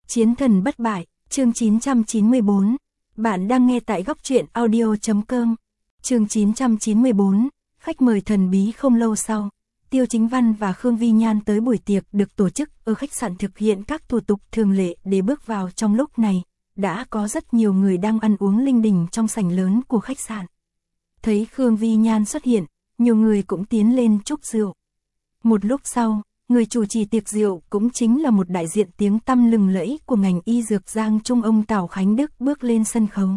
Chiến thần bất bại, chương 994. Bạn đang nghe tại góc truyện audio.com. Chương 994, khách mời thần bí. Không lâu sau, Tiêu Chính Văn và Khương Vi Nhan tới buổi tiệc được tổ chức ở khách sạn thực hiện các thủ tục thường lệ để bước vào. Trong lúc này, đã có rất nhiều người đang ăn uống linh đình trong sảnh lớn của khách sạn. Thấy Khương Vi Nhan xuất hiện, nhiều người cũng tiến lên chúc rượu. Một lúc sau, người chủ trì tiệc rượu cũng chính là một đại diện tiếng tăm lừng lẫy của ngành y dược Giang Trung, ông Tào Khánh Đức bước lên sân khấu.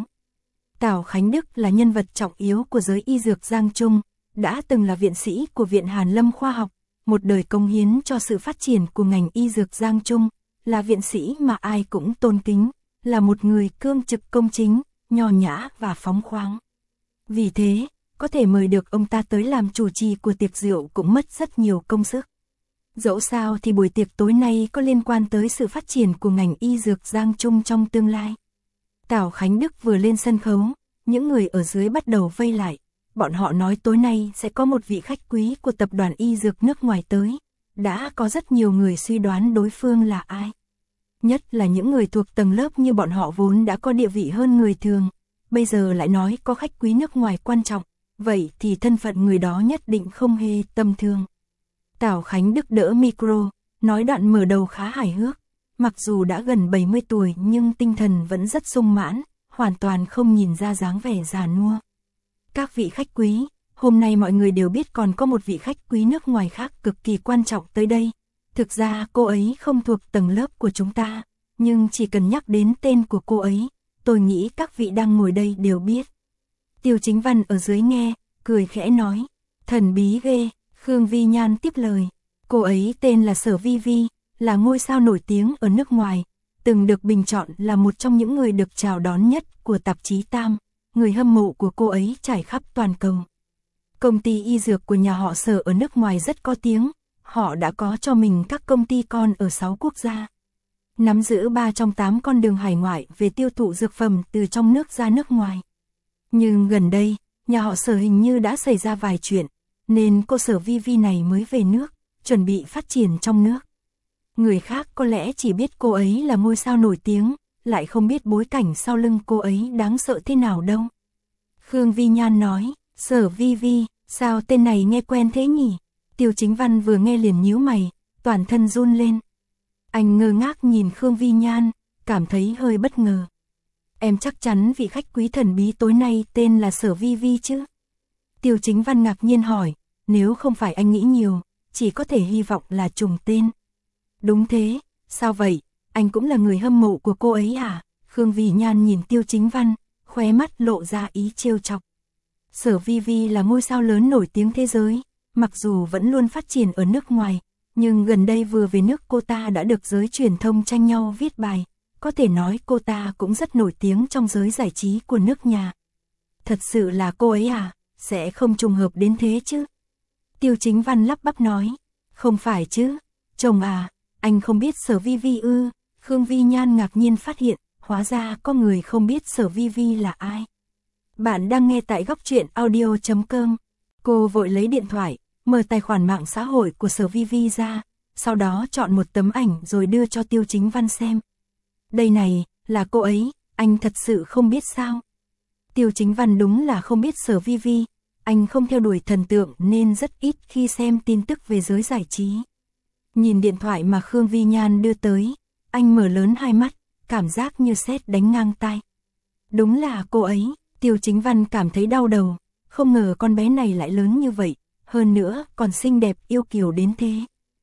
Tào Khánh Đức là nhân vật trọng yếu của giới y dược Giang Trung, đã từng là viện sĩ của Viện Hàn Lâm Khoa học, một đời cống hiến cho sự phát triển của ngành y dược Giang Trung, là viện sĩ mà ai cũng tôn kính, là một người cương trực công chính, nho nhã và phóng khoáng. Vì thế, có thể mời được ông ta tới làm chủ trì của tiệc rượu cũng mất rất nhiều công sức. Dẫu sao thì buổi tiệc tối nay có liên quan tới sự phát triển của ngành y dược Giang Trung trong tương lai. Tào Khánh Đức vừa lên sân khấu, những người ở dưới bắt đầu vây lại. Bọn họ nói tối nay sẽ có một vị khách quý của tập đoàn y dược nước ngoài tới. Đã có rất nhiều người suy đoán đối phương là ai. Nhất là những người thuộc tầng lớp như bọn họ vốn đã có địa vị hơn người thường. Bây giờ lại nói có khách quý nước ngoài quan trọng. Vậy thì thân phận người đó nhất định không hề tầm thường. Tào Khánh Đức đỡ micro, nói đoạn mở đầu khá hài hước. Mặc dù đã gần 70 tuổi nhưng tinh thần vẫn rất sung mãn, hoàn toàn không nhìn ra dáng vẻ già nua. Các vị khách quý, hôm nay mọi người đều biết còn có một vị khách quý nước ngoài khác cực kỳ quan trọng tới đây. Thực ra cô ấy không thuộc tầng lớp của chúng ta, nhưng chỉ cần nhắc đến tên của cô ấy, tôi nghĩ các vị đang ngồi đây đều biết. Tiêu Chính Văn ở dưới nghe, cười khẽ nói, thần bí ghê. Khương Vi Nhan tiếp lời, cô ấy tên là Sở Vi Vi, là ngôi sao nổi tiếng ở nước ngoài, từng được bình chọn là một trong những người được chào đón nhất của tạp chí Tam, người hâm mộ của cô ấy trải khắp toàn cầu. Công ty y dược của nhà họ Sở ở nước ngoài rất có tiếng, họ đã có cho mình các công ty con ở 6 quốc gia. Nắm giữ 3 trong 8 con đường hải ngoại về tiêu thụ dược phẩm từ trong nước ra nước ngoài. Nhưng gần đây, nhà họ Sở hình như đã xảy ra vài chuyện, nên cô Sở Vi Vi này mới về nước, chuẩn bị phát triển trong nước. Người khác có lẽ chỉ biết cô ấy là ngôi sao nổi tiếng, lại không biết bối cảnh sau lưng cô ấy đáng sợ thế nào đâu. Khương Vi Nhan nói, Sở Vi Vi, sao tên này nghe quen thế nhỉ? Tiêu Chính Văn vừa nghe liền nhíu mày, toàn thân run lên. Anh ngơ ngác nhìn Khương Vi Nhan, cảm thấy hơi bất ngờ. Em chắc chắn vị khách quý thần bí tối nay tên là Sở Vi Vi chứ? Tiêu Chính Văn ngạc nhiên hỏi, nếu không phải anh nghĩ nhiều, chỉ có thể hy vọng là trùng tên. Đúng thế, sao vậy, anh cũng là người hâm mộ của cô ấy à? Khương Vi Nhan nhìn Tiêu Chính Văn, khóe mắt lộ ra ý trêu chọc. Sở Vi Vi là ngôi sao lớn nổi tiếng thế giới, mặc dù vẫn luôn phát triển ở nước ngoài, nhưng gần đây vừa về nước cô ta đã được giới truyền thông tranh nhau viết bài, có thể nói cô ta cũng rất nổi tiếng trong giới giải trí của nước nhà. Thật sự là cô ấy à? Sẽ không trùng hợp đến thế chứ? Tiêu Chính Văn lắp bắp nói, không phải chứ, chồng à, anh không biết Sở Vi Vi ư? Khương Vi Nhan ngạc nhiên phát hiện, hóa ra có người không biết Sở Vi Vi là ai. Bạn đang nghe tại góc truyện audio.com. Cô vội lấy điện thoại, mở tài khoản mạng xã hội của Sở Vi Vi ra, sau đó chọn một tấm ảnh rồi đưa cho Tiêu Chính Văn xem. Đây này, là cô ấy, anh thật sự không biết sao? Tiêu Chính Văn đúng là không biết Sở Vi Vi, anh không theo đuổi thần tượng nên rất ít khi xem tin tức về giới giải trí. Nhìn điện thoại mà Khương Vi Nhan đưa tới, anh mở lớn hai mắt, cảm giác như sét đánh ngang tai. Đúng là cô ấy, Tiêu Chính Văn cảm thấy đau đầu, không ngờ con bé này lại lớn như vậy, hơn nữa còn xinh đẹp yêu kiều đến thế.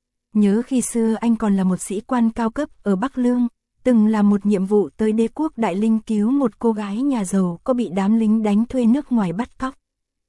Nhớ khi xưa anh còn là một sĩ quan cao cấp ở Bắc Lương, từng làm một nhiệm vụ tới đế quốc Đại Linh cứu một cô gái nhà giàu có bị đám lính đánh thuê nước ngoài bắt cóc.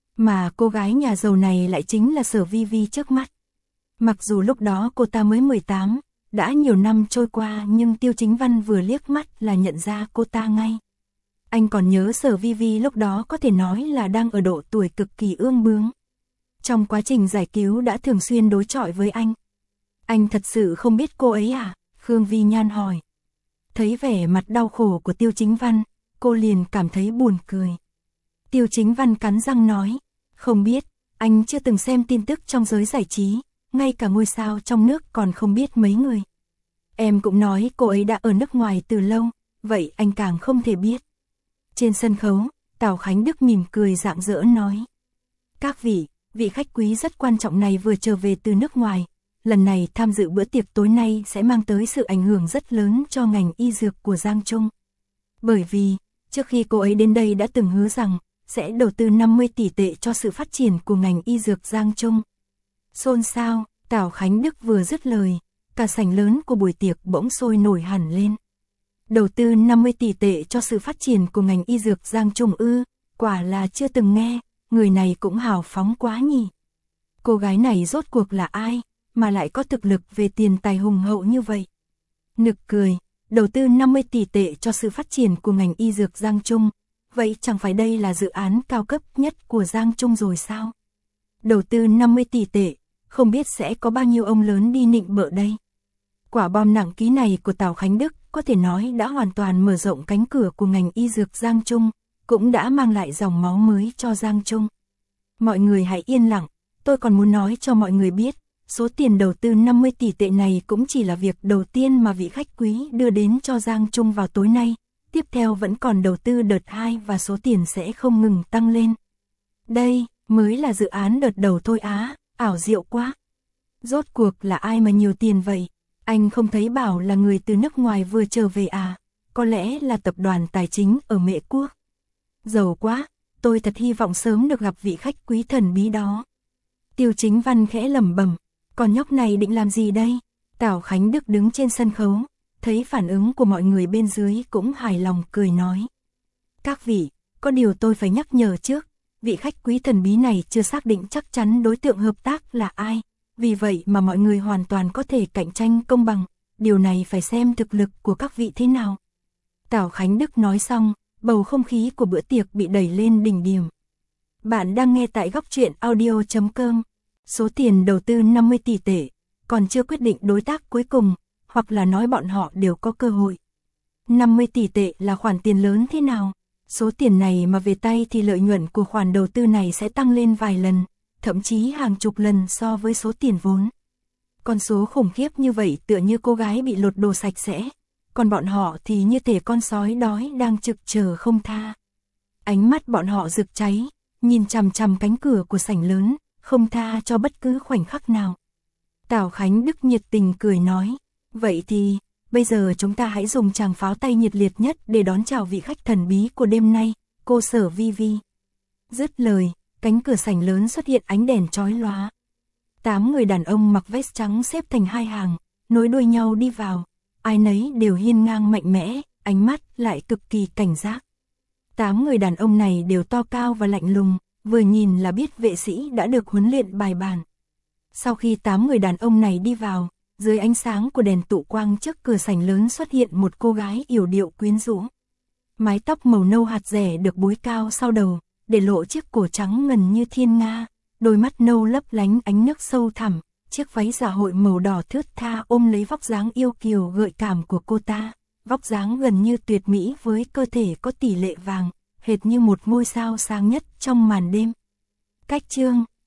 Mà cô gái nhà giàu này lại chính là Sở Vi Vi trước mắt. Mặc dù lúc đó cô ta mới 18, đã nhiều năm trôi qua nhưng Tiêu Chính Văn vừa liếc mắt là nhận ra cô ta ngay. Anh còn nhớ Sở Vi Vi lúc đó có thể nói là đang ở độ tuổi cực kỳ ương bướng. Trong quá trình giải cứu đã thường xuyên đối chọi với anh. Anh thật sự không biết cô ấy à? Khương Vi Nhan hỏi. Thấy vẻ mặt đau khổ của Tiêu Chính Văn, cô liền cảm thấy buồn cười. Tiêu Chính Văn cắn răng nói, không biết, anh chưa từng xem tin tức trong giới giải trí, ngay cả ngôi sao trong nước còn không biết mấy người. Em cũng nói cô ấy đã ở nước ngoài từ lâu, vậy anh càng không thể biết. Trên sân khấu, Tào Khánh Đức mỉm cười rạng rỡ nói. Các vị khách quý rất quan trọng này vừa trở về từ nước ngoài, lần này tham dự bữa tiệc tối nay sẽ mang tới sự ảnh hưởng rất lớn cho ngành y dược của Giang Trung. Bởi vì, trước khi cô ấy đến đây đã từng hứa rằng, sẽ đầu tư 50 tỷ tệ cho sự phát triển của ngành y dược Giang Trung. Xôn xao, Tào Khánh Đức vừa dứt lời, cả sảnh lớn của buổi tiệc bỗng sôi nổi hẳn lên. Đầu tư 50 tỷ tệ cho sự phát triển của ngành y dược Giang Trung ư, quả là chưa từng nghe, người này cũng hào phóng quá nhỉ. Cô gái này rốt cuộc là ai, mà lại có thực lực về tiền tài hùng hậu như vậy. Nực cười, đầu tư 50 tỷ tệ cho sự phát triển của ngành y dược Giang Trung, vậy chẳng phải đây là dự án cao cấp nhất của Giang Trung rồi sao? Đầu tư 50 tỷ tệ, không biết sẽ có bao nhiêu ông lớn đi nịnh bợ đây. Quả bom nặng ký này của Tào Khánh Đức có thể nói đã hoàn toàn mở rộng cánh cửa của ngành y dược Giang Trung, cũng đã mang lại dòng máu mới cho Giang Trung. Mọi người hãy yên lặng, tôi còn muốn nói cho mọi người biết, số tiền đầu tư 50 tỷ tệ này cũng chỉ là việc đầu tiên mà vị khách quý đưa đến cho Giang Trung vào tối nay, tiếp theo vẫn còn đầu tư đợt 2 và số tiền sẽ không ngừng tăng lên. Đây mới là dự án đợt đầu thôi á, ảo diệu quá. Rốt cuộc là ai mà nhiều tiền vậy? Anh không thấy bảo là người từ nước ngoài vừa trở về à? Có lẽ là tập đoàn tài chính ở Mễ Quốc. Giàu quá, tôi thật hy vọng sớm được gặp vị khách quý thần bí đó. Tiêu Chính Văn khẽ lẩm bẩm, còn nhóc này định làm gì đây? Tào Khánh Đức đứng trên sân khấu, thấy phản ứng của mọi người bên dưới cũng hài lòng cười nói. Các vị, có điều tôi phải nhắc nhở trước, vị khách quý thần bí này chưa xác định chắc chắn đối tượng hợp tác là ai, vì vậy mà mọi người hoàn toàn có thể cạnh tranh công bằng, điều này phải xem thực lực của các vị thế nào. Tào Khánh Đức nói xong, bầu không khí của bữa tiệc bị đẩy lên đỉnh điểm. Bạn đang nghe tại Góc Truyện Audio.com. Số tiền đầu tư 50 tỷ tệ, còn chưa quyết định đối tác cuối cùng, hoặc là nói bọn họ đều có cơ hội. 50 tỷ tệ là khoản tiền lớn thế nào? Số tiền này mà về tay thì lợi nhuận của khoản đầu tư này sẽ tăng lên vài lần, thậm chí hàng chục lần so với số tiền vốn. Con số khủng khiếp như vậy tựa như cô gái bị lột đồ sạch sẽ, còn bọn họ thì như thể con sói đói đang trực chờ không tha. Ánh mắt bọn họ rực cháy, nhìn chằm chằm cánh cửa của sảnh lớn, không tha cho bất cứ khoảnh khắc nào. Tào Khánh Đức nhiệt tình cười nói, vậy thì, bây giờ chúng ta hãy dùng tràng pháo tay nhiệt liệt nhất để đón chào vị khách thần bí của đêm nay, cô Sở Vi Vi. Dứt lời, cánh cửa sảnh lớn xuất hiện ánh đèn chói lóa. 8 người đàn ông mặc vest trắng xếp thành hai hàng, nối đuôi nhau đi vào, ai nấy đều hiên ngang mạnh mẽ, ánh mắt lại cực kỳ cảnh giác. 8 người đàn ông này đều to cao và lạnh lùng, vừa nhìn là biết vệ sĩ đã được huấn luyện bài bản. Sau khi 8 người đàn ông này đi vào, dưới ánh sáng của đèn tụ quang trước cửa sảnh lớn xuất hiện một cô gái yểu điệu quyến rũ. Mái tóc màu nâu hạt rẻ được búi cao sau đầu, để lộ chiếc cổ trắng ngần như thiên nga, đôi mắt nâu lấp lánh ánh nước sâu thẳm, chiếc váy dạ hội màu đỏ thướt tha ôm lấy vóc dáng yêu kiều gợi cảm của cô ta, vóc dáng gần như tuyệt mỹ với cơ thể có tỷ lệ vàng, hệt như một ngôi sao sáng nhất trong màn đêm. Cách chương